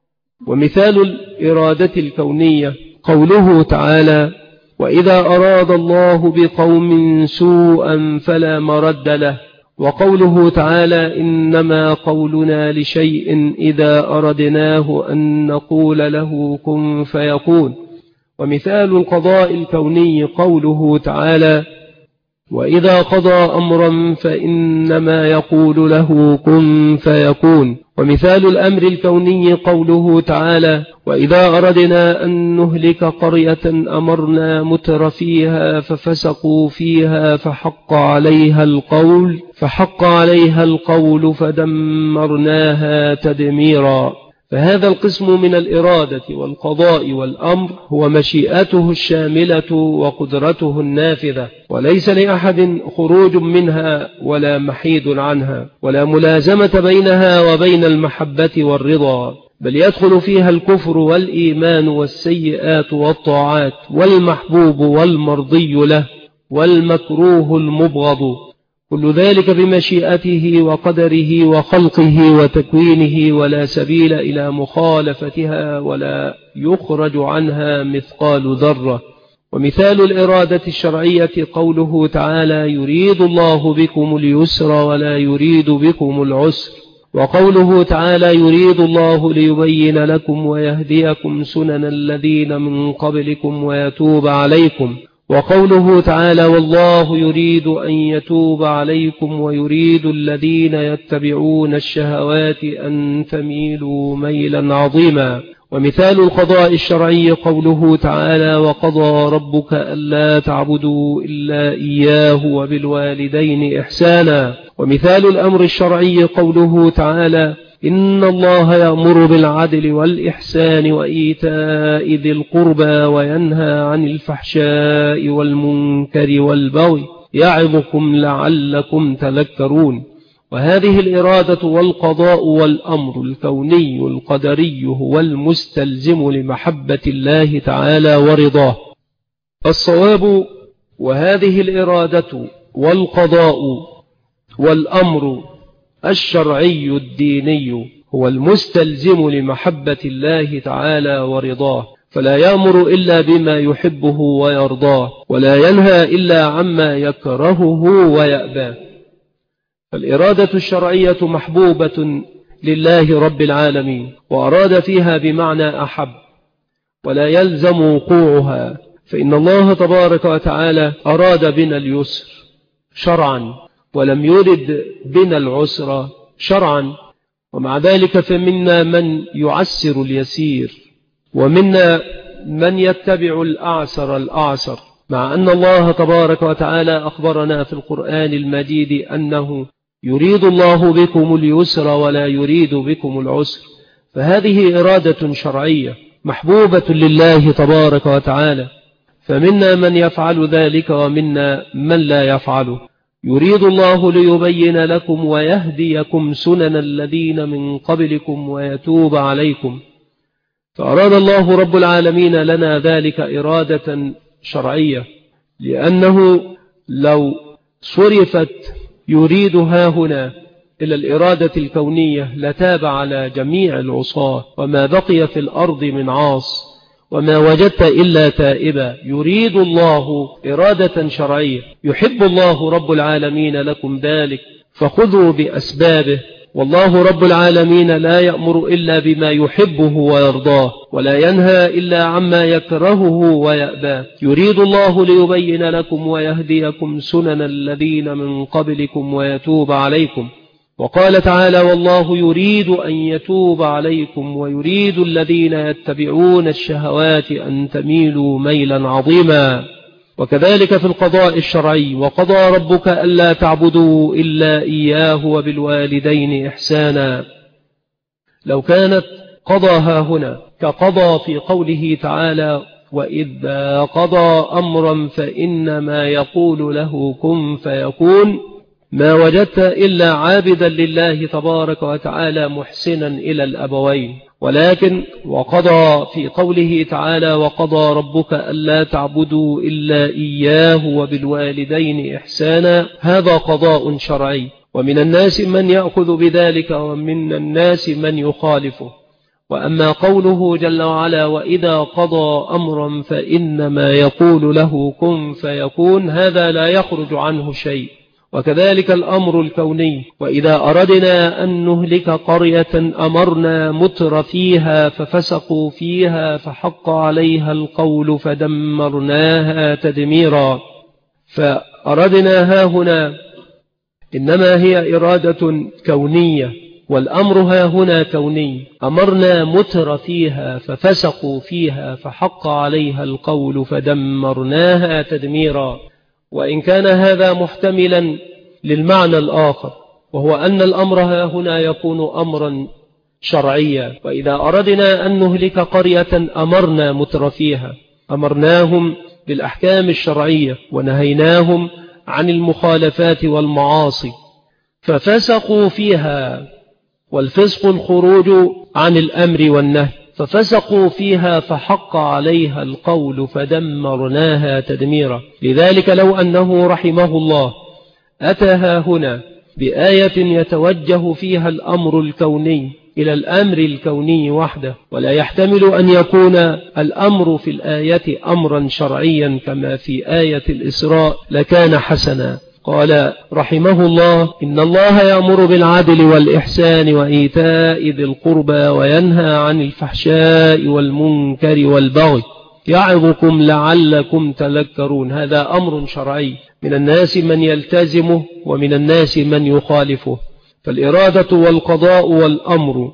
ومثال الإرادة الكونية قوله تعالى: وإذا أراد الله بقوم سوءا فلا مرد له. وقوله تعالى: إنما قولنا لشيء إذا أردناه أن نقول له كن فيكون. ومثال القضاء الكوني قوله تعالى: وإذا قضى أمرا فإنما يقول له كن فيكون. ومثال الأمر الكوني قوله تعالى: وإذا أردنا أن نهلك قرية أمرنا متر فيها ففسقوا فيها فحق عليها القول فحق عليها القول فدمرناها تدميرا. فهذا القسم من الإرادة والقضاء والأمر هو مشيئته الشاملة وقدرته النافذة، وليس لأحد خروج منها ولا محيد عنها، ولا ملازمة بينها وبين المحبة والرضا، بل يدخل فيها الكفر والإيمان والسيئات والطاعات والمحبوب والمرضي له والمكروه المبغض، كل ذلك بمشيئته وقدره وخلقه وتكوينه، ولا سبيل إلى مخالفتها ولا يخرج عنها مثقال ذرة. ومثال الإرادة الشرعية قوله تعالى: يريد الله بكم اليسر ولا يريد بكم العسر. وقوله تعالى: يريد الله ليبين لكم ويهديكم سنن الذين من قبلكم ويتوب عليكم. وقوله تعالى: والله يريد أن يتوب عليكم ويريد الذين يتبعون الشهوات أن تميلوا ميلا عظيما. ومثال القضاء الشرعي قوله تعالى: وقضى ربك ألا تعبدوا إلا إياه وبالوالدين إحسانا. ومثال الأمر الشرعي قوله تعالى: إن الله يأمر بالعدل والإحسان وإيتاء ذي القربى وينهى عن الفحشاء والمنكر والبغي يعظكم لعلكم تذكرون. وهذه الإرادة والقضاء والأمر الكوني القدري هو المستلزم لمحبة الله تعالى ورضاه. الصواب: وهذه الإرادة والقضاء والأمر الشرعي الديني هو المستلزم لمحبة الله تعالى ورضاه، فلا يأمر إلا بما يحبه ويرضاه، ولا ينهى إلا عما يكرهه ويأباه. فالإرادة الشرعية محبوبة لله رب العالمين، وأراد فيها بمعنى أحب، ولا يلزم وقوعها، فإن الله تبارك وتعالى أراد بنا اليسر شرعا، ولم يرد بنا العسر شرعا. ومع ذلك فمنا من يعسر اليسير، ومنا من يتبع الأعسر الأعسر، مع أن الله تبارك وتعالى أخبرنا في القرآن المجيد أنه يريد الله بكم اليسر ولا يريد بكم العسر. فهذه إرادة شرعية محبوبة لله تبارك وتعالى، فمنا من يفعل ذلك ومنا من لا يفعله. يريد الله ليبين لكم ويهديكم سنن الذين من قبلكم ويتوب عليكم. فأراد الله رب العالمين لنا ذلك إرادة شرعية، لأنه لو صرفت يريد ها هنا إلى الإرادة الكونية لتاب على جميع العصاة، وما بقي في الأرض من عاص، وما وجدت إلا تائبا. يريد الله إرادة شرعية، يحب الله رب العالمين لكم ذلك، فخذوا بأسبابه. والله رب العالمين لا يأمر إلا بما يحبه ويرضاه، ولا ينهى إلا عما يكرهه ويأباه. يريد الله ليبين لكم ويهديكم سنن الذين من قبلكم ويتوب عليكم. وقال تعالى: والله يريد أن يتوب عليكم ويريد الذين يتبعون الشهوات أن تميلوا ميلا عظيما. وكذلك في القضاء الشرعي: وقضى ربك ألا تعبدوا إلا إياه وبالوالدين إحسانا. لو كانت قضاها هنا كقضى في قوله تعالى: وإذا قضى أمرا فإنما يقول له كن فيكون، ما وجدت إلا عابدا لله تبارك وتعالى محسنا إلى الأبوين. ولكن وقضى في قوله تعالى: وقضى ربك ألا تعبدوا إلا إياه وبالوالدين إحسانا، هذا قضاء شرعي. ومن الناس من يأخذ بذلك ومن الناس من يخالفه. وأما قوله جل وعلا: وإذا قضى أمرا فإنما يقول له كن فيكون، هذا لا يخرج عنه شيء. وكذلك الأمر الكوني: وإذا أردنا أن نهلك قرية أمرنا متر فيها ففسقوا فيها فحق عليها القول فدمرناها تدميرا. فأردنا ها هنا إنما هي إرادة كونية، والأمر ها هنا كوني. أمرنا متر فيها ففسقوا فيها فحق عليها القول فدمرناها تدميرا. وإن كان هذا محتملا للمعنى الآخر، وهو أن الأمر ها هنا يكون أمرا شرعيا. وإذا أردنا أن نهلك قرية أمرنا متر فيها، أمرناهم بالأحكام الشرعية ونهيناهم عن المخالفات والمعاصي ففسقوا فيها. والفسق الخروج عن الأمر والنهي، ففسقوا فيها فحق عليها القول فدمرناها تدميرا. لذلك لو أنه رحمه الله أتاها هنا بآية يتوجه فيها الأمر الكوني إلى الأمر الكوني وحده، ولا يحتمل أن يكون الأمر في الآية أمرا شرعيا كما في آية الإسراء، لكان حسنا. قال رحمه الله: إن الله يأمر بالعدل والإحسان وإيتاء ذي القربى وينهى عن الفحشاء والمنكر والبغي يعظكم لعلكم تذكرون. هذا أمر شرعي، من الناس من يلتزمه ومن الناس من يخالفه. فالإرادة والقضاء والأمر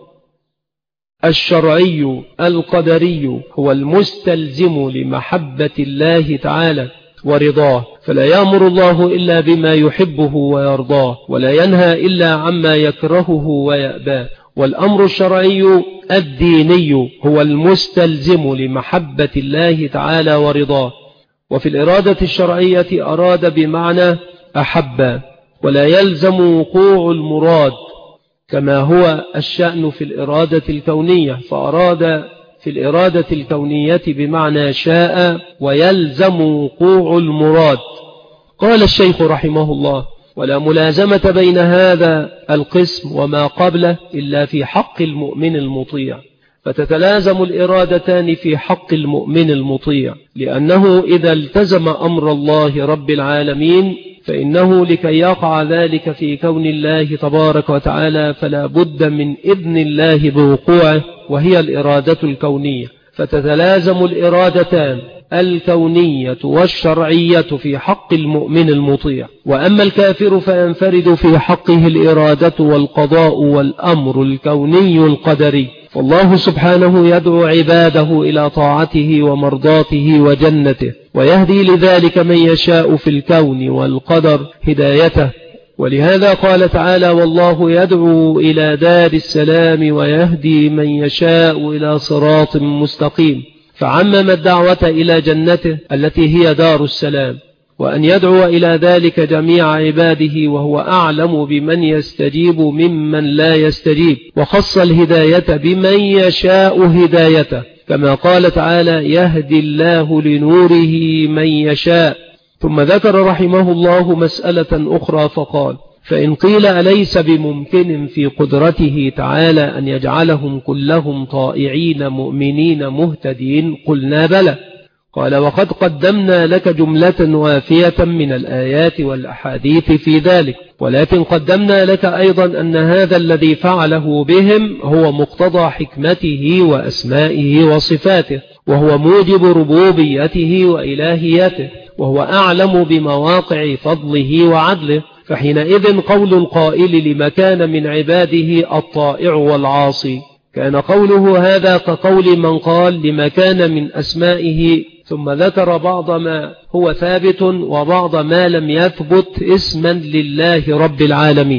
الشرعي القدري هو المستلزم لمحبة الله تعالى ورضاه، فلا يأمر الله إلا بما يحبه ويرضاه، ولا ينهى إلا عما يكرهه ويأباه. والأمر الشرعي الديني هو المستلزم لمحبة الله تعالى ورضاه. وفي الإرادة الشرعية أراد بمعنى أحب، ولا يلزم وقوع المراد كما هو الشأن في الإرادة الكونية، فأراد في الإرادة الكونية بمعنى شاء ويلزم وقوع المراد. قال الشيخ رحمه الله: ولا ملازمة بين هذا القسم وما قبله إلا في حق المؤمن المطيع، فتتلازم الإرادتان في حق المؤمن المطيع، لأنه إذا التزم أمر الله رب العالمين فإنه لكي يقع ذلك في كون الله تبارك وتعالى فلا بد من إذن الله بوقوعه، وهي الإرادة الكونية، فتتلازم الإرادتان الكونية والشرعية في حق المؤمن المطيع. وأما الكافر فينفرد في حقه الإرادة والقضاء والأمر الكوني القدري، فالله سبحانه يدعو عباده إلى طاعته ومرضاته وجنته، ويهدي لذلك من يشاء في الكون والقدر هدايته. ولهذا قال تعالى: والله يدعو إلى دار السلام ويهدي من يشاء إلى صراط مستقيم، فعمم الدعوة إلى جنته التي هي دار السلام، وأن يدعو إلى ذلك جميع عباده، وهو أعلم بمن يستجيب ممن لا يستجيب، وخص الهداية بمن يشاء هدايته، كما قال تعالى: يهدي الله لنوره من يشاء. ثم ذكر رحمه الله مسألة أخرى فقال: فإن قيل أليس بممكن في قدرته تعالى أن يجعلهم كلهم طائعين مؤمنين مهتدين؟ قلنا بلى. قال: وقد قدمنا لك جملة وافية من الآيات والأحاديث في ذلك، ولكن قدمنا لك أيضا أن هذا الذي فعله بهم هو مقتضى حكمته وأسمائه وصفاته، وهو موجب ربوبيته وإلهيته، وهو أعلم بمواقع فضله وعدله. فحينئذ قول القائل لما كان من عباده الطائع والعاصي كان قوله هذا كقول من قال لما كان من أسمائه، ثم ذكر بعض ما هو ثابت وبعض ما لم يثبت اسما لله رب العالمين.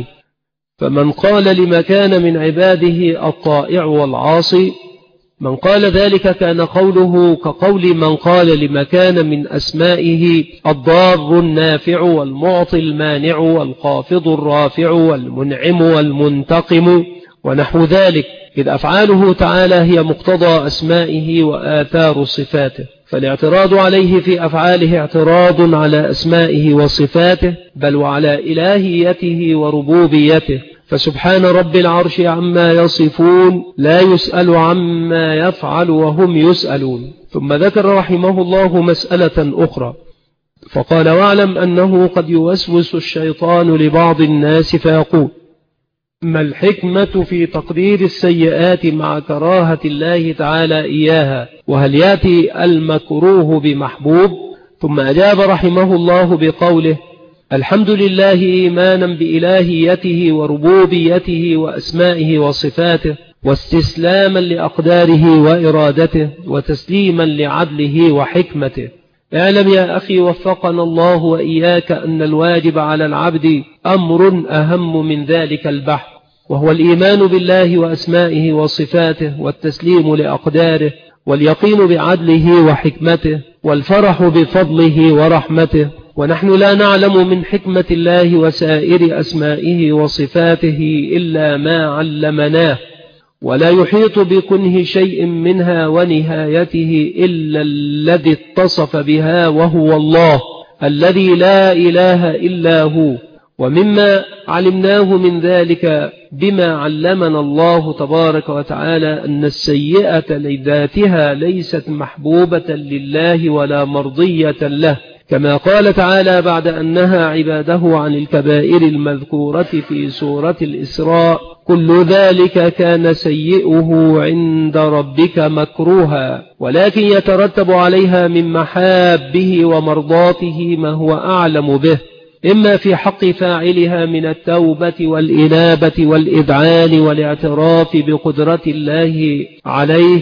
فمن قال لما كان من عباده الطائع والعاصي، من قال ذلك كان قوله كقول من قال لما كان من أسمائه الضار النافع والمعطي المانع والخافض الرافع والمنعم والمنتقم ونحو ذلك، إذ أفعاله تعالى هي مقتضى أسمائه وآثار صفاته، فالاعتراض عليه في أفعاله اعتراض على أسمائه وصفاته، بل وعلى إلهيته وربوبيته. فسبحان رب العرش عما يصفون، لا يسأل عما يفعل وهم يسألون. ثم ذكر رحمه الله مسألة أخرى فقال: واعلم أنه قد يوسوس الشيطان لبعض الناس فيقول: ما الحكمة في تقدير السيئات مع كراهة الله تعالى إياها، وهل يأتي المكروه بمحبوب؟ ثم أجاب رحمه الله بقوله: الحمد لله إيمانا بإلهيته وربوبيته وأسمائه وصفاته، واستسلاما لأقداره وإرادته، وتسليما لعدله وحكمته. اعلم يا أخي وفقنا الله وإياك أن الواجب على العبد أمر أهم من ذلك البحث، وهو الإيمان بالله وأسمائه وصفاته، والتسليم لأقداره، واليقين بعدله وحكمته، والفرح بفضله ورحمته. ونحن لا نعلم من حكمة الله وسائر أسمائه وصفاته إلا ما علمناه، ولا يحيط بكنه شيء منها ونهايته إلا الذي اتصف بها، وهو الله الذي لا إله إلا هو. ومما علمناه من ذلك بما علمنا الله تبارك وتعالى أن السيئة لذاتها ليست محبوبة لله ولا مرضية له، كما قال تعالى بعد أن نهى عباده عن الكبائر المذكورة في سورة الإسراء: كل ذلك كان سيئه عند ربك مكروها، ولكن يترتب عليها من محابه ومرضاته ما هو أعلم به، إما في حق فاعلها من التوبة والإنابة والإذعان والاعتراف بقدرة الله عليه،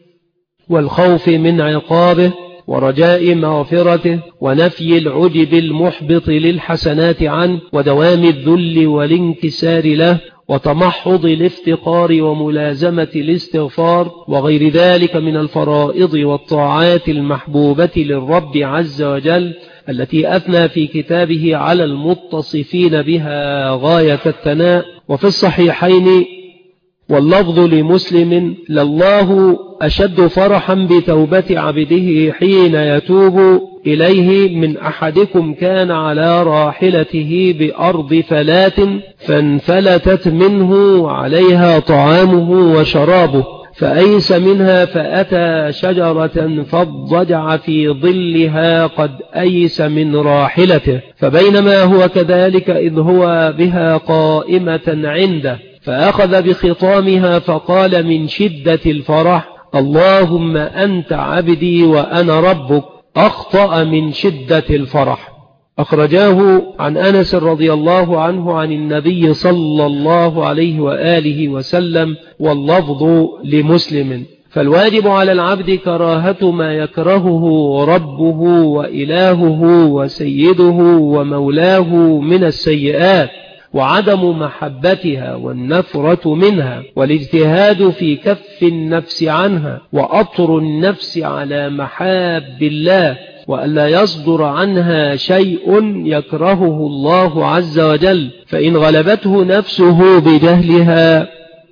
والخوف من عقابه، ورجاء مغفرته، ونفي العجب المحبط للحسنات عنه، ودوام الذل والانكسار له، وتمحض الافتقار وملازمة الاستغفار، وغير ذلك من الفرائض والطاعات المحبوبة للرب عز وجل، التي أثنى في كتابه على المتصفين بها غاية الثناء. وفي الصحيحين واللفظ لمسلم: لله أشد فرحا بتوبة عبده حين يتوب إليه من أحدكم كان على راحلته بأرض فلات فانفلتت منه عليها طعامه وشرابه فأيس منها فأتى شجرة فاضطجع في ظلها قد أيس من راحلته، فبينما هو كذلك إذ هو بها قائمة عنده فأخذ بخطامها فقال من شدة الفرح: اللهم أنت عبدي وأنا ربك. أخطأ من شدة الفرح. أخرجاه عن أنس رضي الله عنه عن النبي صلى الله عليه وآله وسلم، واللفظ لمسلم. فالواجب على العبد كراهة ما يكرهه ربه وإلهه وسيده ومولاه من السيئات، وعدم محبتها والنفرة منها، والاجتهاد في كف النفس عنها، وأطر النفس على محاب الله، وألا يصدر عنها شيء يكرهه الله عز وجل، فإن غلبته نفسه بجهلها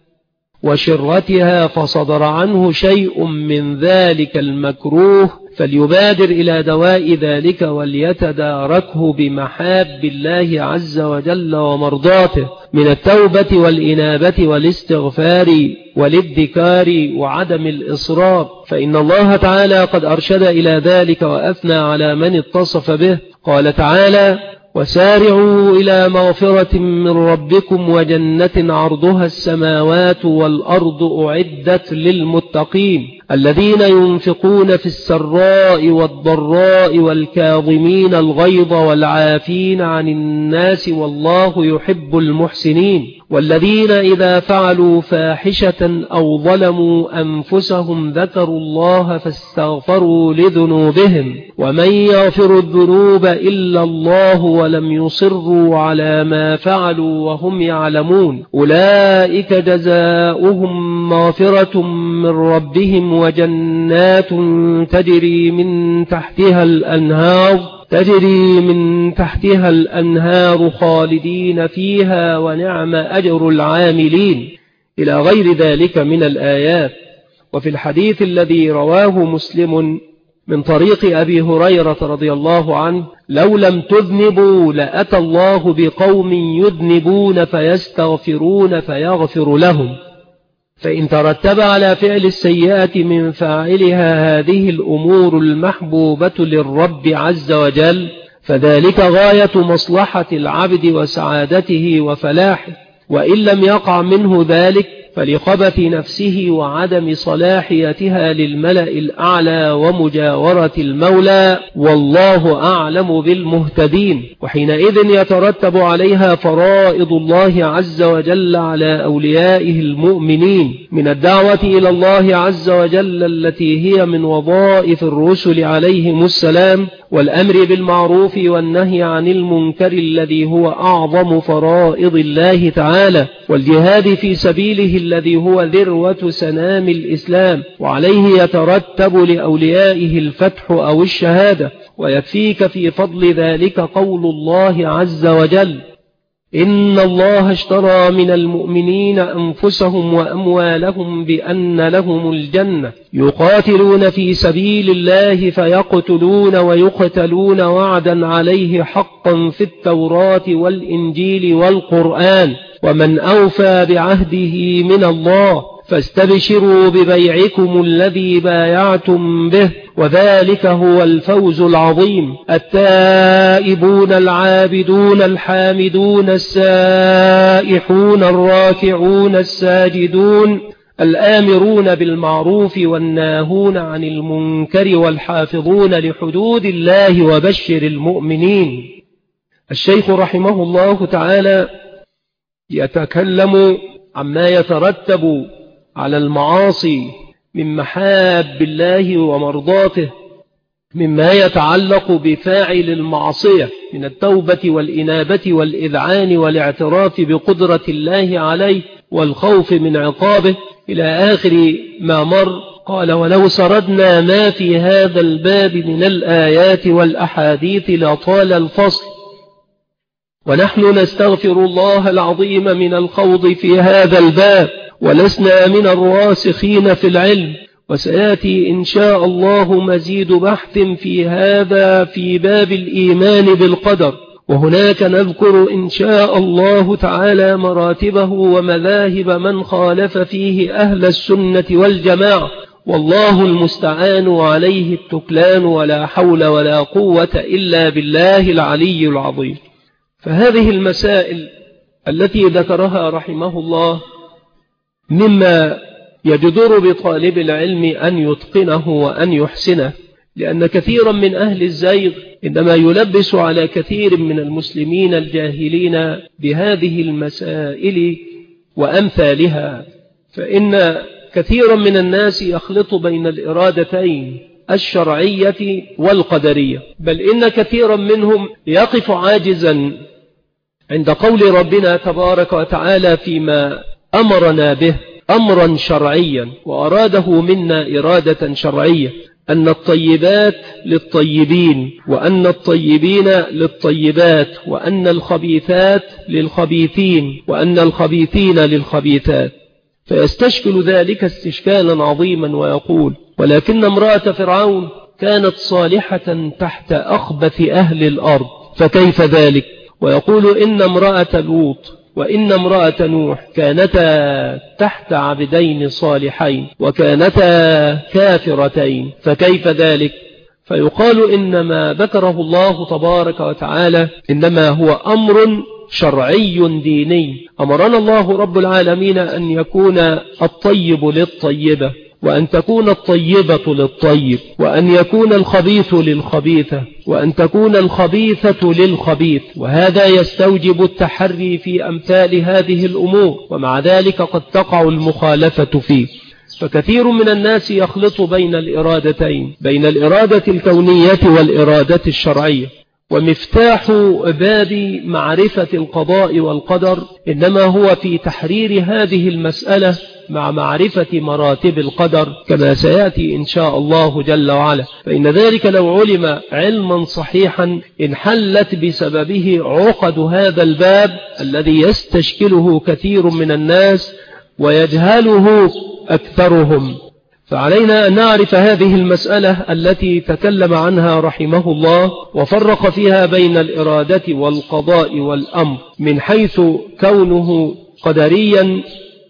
وشرتها فصدر عنه شيء من ذلك المكروه فليبادر إلى دواء ذلك وليتداركه بمحاب الله عز وجل ومرضاته من التوبة والإنابة والاستغفار والادكار وعدم الإصرار، فإن الله تعالى قد أرشد إلى ذلك وأثنى على من اتصف به. قال تعالى: وسارعوا إلى مغفرة من ربكم وجنة عرضها السماوات والأرض أعدت للمتقين الذين ينفقون في السراء والضراء والكاظمين الغيظ والعافين عن الناس والله يحب المحسنين والذين إذا فعلوا فاحشة أو ظلموا أنفسهم ذكروا الله فاستغفروا لذنوبهم ومن يغفر الذنوب إلا الله ولم يصروا على ما فعلوا وهم يعلمون أولئك جزاؤهم مغفرة من ربهم وجنات تجري من تحتها الأنهار تجري من تحتها الأنهار خالدين فيها ونعم أجر العاملين إلى غير ذلك من الآيات. وفي الحديث الذي رواه مسلم من طريق أبي هريرة رضي الله عنه: لو لم تذنبوا لأتى الله بقوم يذنبون فيستغفرون فيغفر لهم، فإن ترتب على فعل السيئة من فاعلها هذه الأمور المحبوبة للرب عز وجل فذلك غاية مصلحة العبد وسعادته وفلاحه، وإن لم يقع منه ذلك فلخبث نفسه وعدم صلاحيتها للملأ الأعلى ومجاورة المولى، والله أعلم بالمهتدين. وحينئذ يترتب عليها فرائض الله عز وجل على أوليائه المؤمنين من الدعوة إلى الله عز وجل التي هي من وظائف الرسل عليهم السلام، والأمر بالمعروف والنهي عن المنكر الذي هو أعظم فرائض الله تعالى، والجهاد في سبيله الذي هو ذروة سنام الإسلام، وعليه يترتب لأوليائه الفتح أو الشهادة. ويكفيك في فضل ذلك قول الله عز وجل: إن الله اشترى من المؤمنين أنفسهم وأموالهم بأن لهم الجنة يقاتلون في سبيل الله فيقتلون ويقتلون وعدا عليه حقا في التوراة والإنجيل والقرآن ومن أوفى بعهده من الله فاستبشروا ببيعكم الذي بايعتم به وذلك هو الفوز العظيم. التائبون العابدون الحامدون السائحون الراكعون الساجدون الآمرون بالمعروف والناهون عن المنكر والحافظون لحدود الله وبشر المؤمنين. الشيخ رحمه الله تعالى يتكلم عما يترتب على المعاصي من محاب الله ومرضاته مما يتعلق بفاعل المعصية من التوبة والإنابة والإذعان والاعتراف بقدرة الله عليه والخوف من عقابه إلى آخر ما مر. قال ولو سردنا ما في هذا الباب من الآيات والأحاديث لطال الفصل، ونحن نستغفر الله العظيم من الخوض في هذا الباب، ولسنا من الراسخين في العلم، وسيأتي إن شاء الله مزيد بحث في هذا في باب الإيمان بالقدر، وهناك نذكر إن شاء الله تعالى مراتبه ومذاهب من خالف فيه أهل السنة والجماعة، والله المستعان وعليه التكلان، ولا حول ولا قوة إلا بالله العلي العظيم. فهذه المسائل التي ذكرها رحمه الله مما يجدر بطالب العلم أن يتقنه وأن يحسنه، لأن كثيرا من أهل الزيغ إنما يلبس على كثير من المسلمين الجاهلين بهذه المسائل وأمثالها، فإن كثيرا من الناس يخلط بين الإرادتين الشرعية والقدرية، بل إن كثيرا منهم يقف عاجزا عند قول ربنا تبارك وتعالى فيما أمرنا به أمرا شرعيا وأراده منا إرادة شرعية، أن الطيبات للطيبين، وأن الطيبين للطيبات، وأن الخبيثات للخبيثين، وأن الخبيثين للخبيثات، فيستشكل ذلك استشكالا عظيما ويقول ولكن امرأة فرعون كانت صالحة تحت أخبث أهل الأرض فكيف ذلك؟ ويقول إن امرأة لوط وإن امرأة نوح كانتا تحت عبدين صالحين وكانتا كافرتين فكيف ذلك؟ فيقال إنما ذكره الله تبارك وتعالى إنما هو أمر شرعي ديني، أمرنا الله رب العالمين أن يكون الطيب للطيبة، وأن تكون الطيبة للطيب، وأن يكون الخبيث للخبيثة، وأن تكون الخبيثة للخبيث، وهذا يستوجب التحري في أمثال هذه الأمور، ومع ذلك قد تقع المخالفة فيه. فكثير من الناس يخلط بين الإرادتين، بين الإرادة الكونية والإرادة الشرعية، ومفتاح باب معرفة القضاء والقدر إنما هو في تحرير هذه المسألة مع معرفة مراتب القدر كما سيأتي إن شاء الله جل وعلا، فإن ذلك لو علم علما صحيحا انحلت بسببه عقد هذا الباب الذي يستشكله كثير من الناس ويجهله أكثرهم. فعلينا أن نعرف هذه المسألة التي تكلم عنها رحمه الله وفرق فيها بين الإرادة والقضاء والأمر من حيث كونه قدريا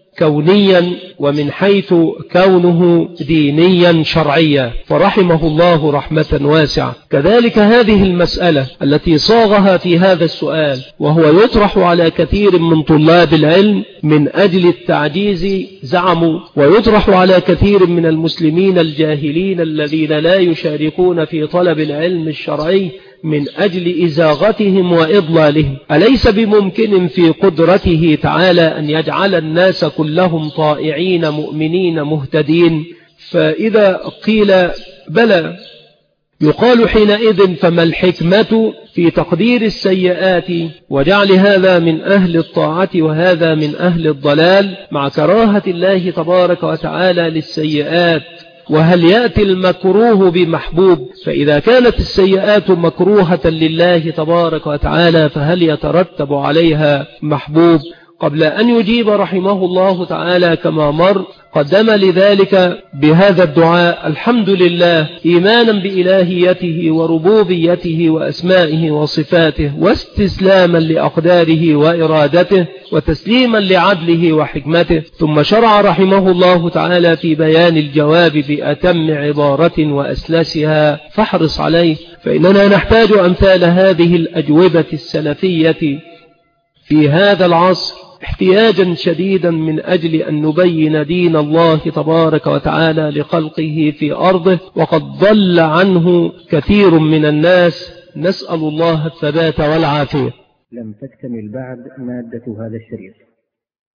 كونيا ومن حيث كونه دينيا شرعيا، فرحمه الله رحمة واسعة. كذلك هذه المسألة التي صاغها في هذا السؤال وهو يطرح على كثير من طلاب العلم من أجل التعجيز زعموا، ويطرح على كثير من المسلمين الجاهلين الذين لا يشاركون في طلب العلم الشرعي من أجل إزاغتهم وإضلالهم. أليس بممكن في قدرته تعالى أن يجعل الناس كلهم طائعين مؤمنين مهتدين؟ فإذا قيل بلى يقال حينئذ فما الحكمة في تقدير السيئات وجعل هذا من أهل الطاعة وهذا من أهل الضلال مع كراهة الله تبارك وتعالى للسيئات؟ وهل يأتي المكروه بمحبوب؟ فإذا كانت السيئات مكروهة لله تبارك وتعالى فهل يترتب عليها محبوب؟ قبل أن يجيب رحمه الله تعالى كما مر قدم لذلك بهذا الدعاء الحمد لله إيمانا بإلهيته وربوبيته وأسمائه وصفاته واستسلاما لأقداره وإرادته وتسليما لعدله وحكمته. ثم شرع رحمه الله تعالى في بيان الجواب بأتم عبارة وأسلسها فاحرص عليه، فإننا نحتاج أمثال هذه الأجوبة السلفية في هذا العصر احتياجا شديدا من أجل أن نبين دين الله تبارك وتعالى لخلقه في أرضه، وقد ضل عنه كثير من الناس، نسأل الله الثبات والعافية. لم تكتمل بعد مادة هذا الشريط،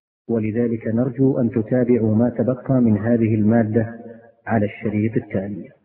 ولذلك نرجو أن تتابعوا ما تبقى من هذه المادة على الشريط التالي.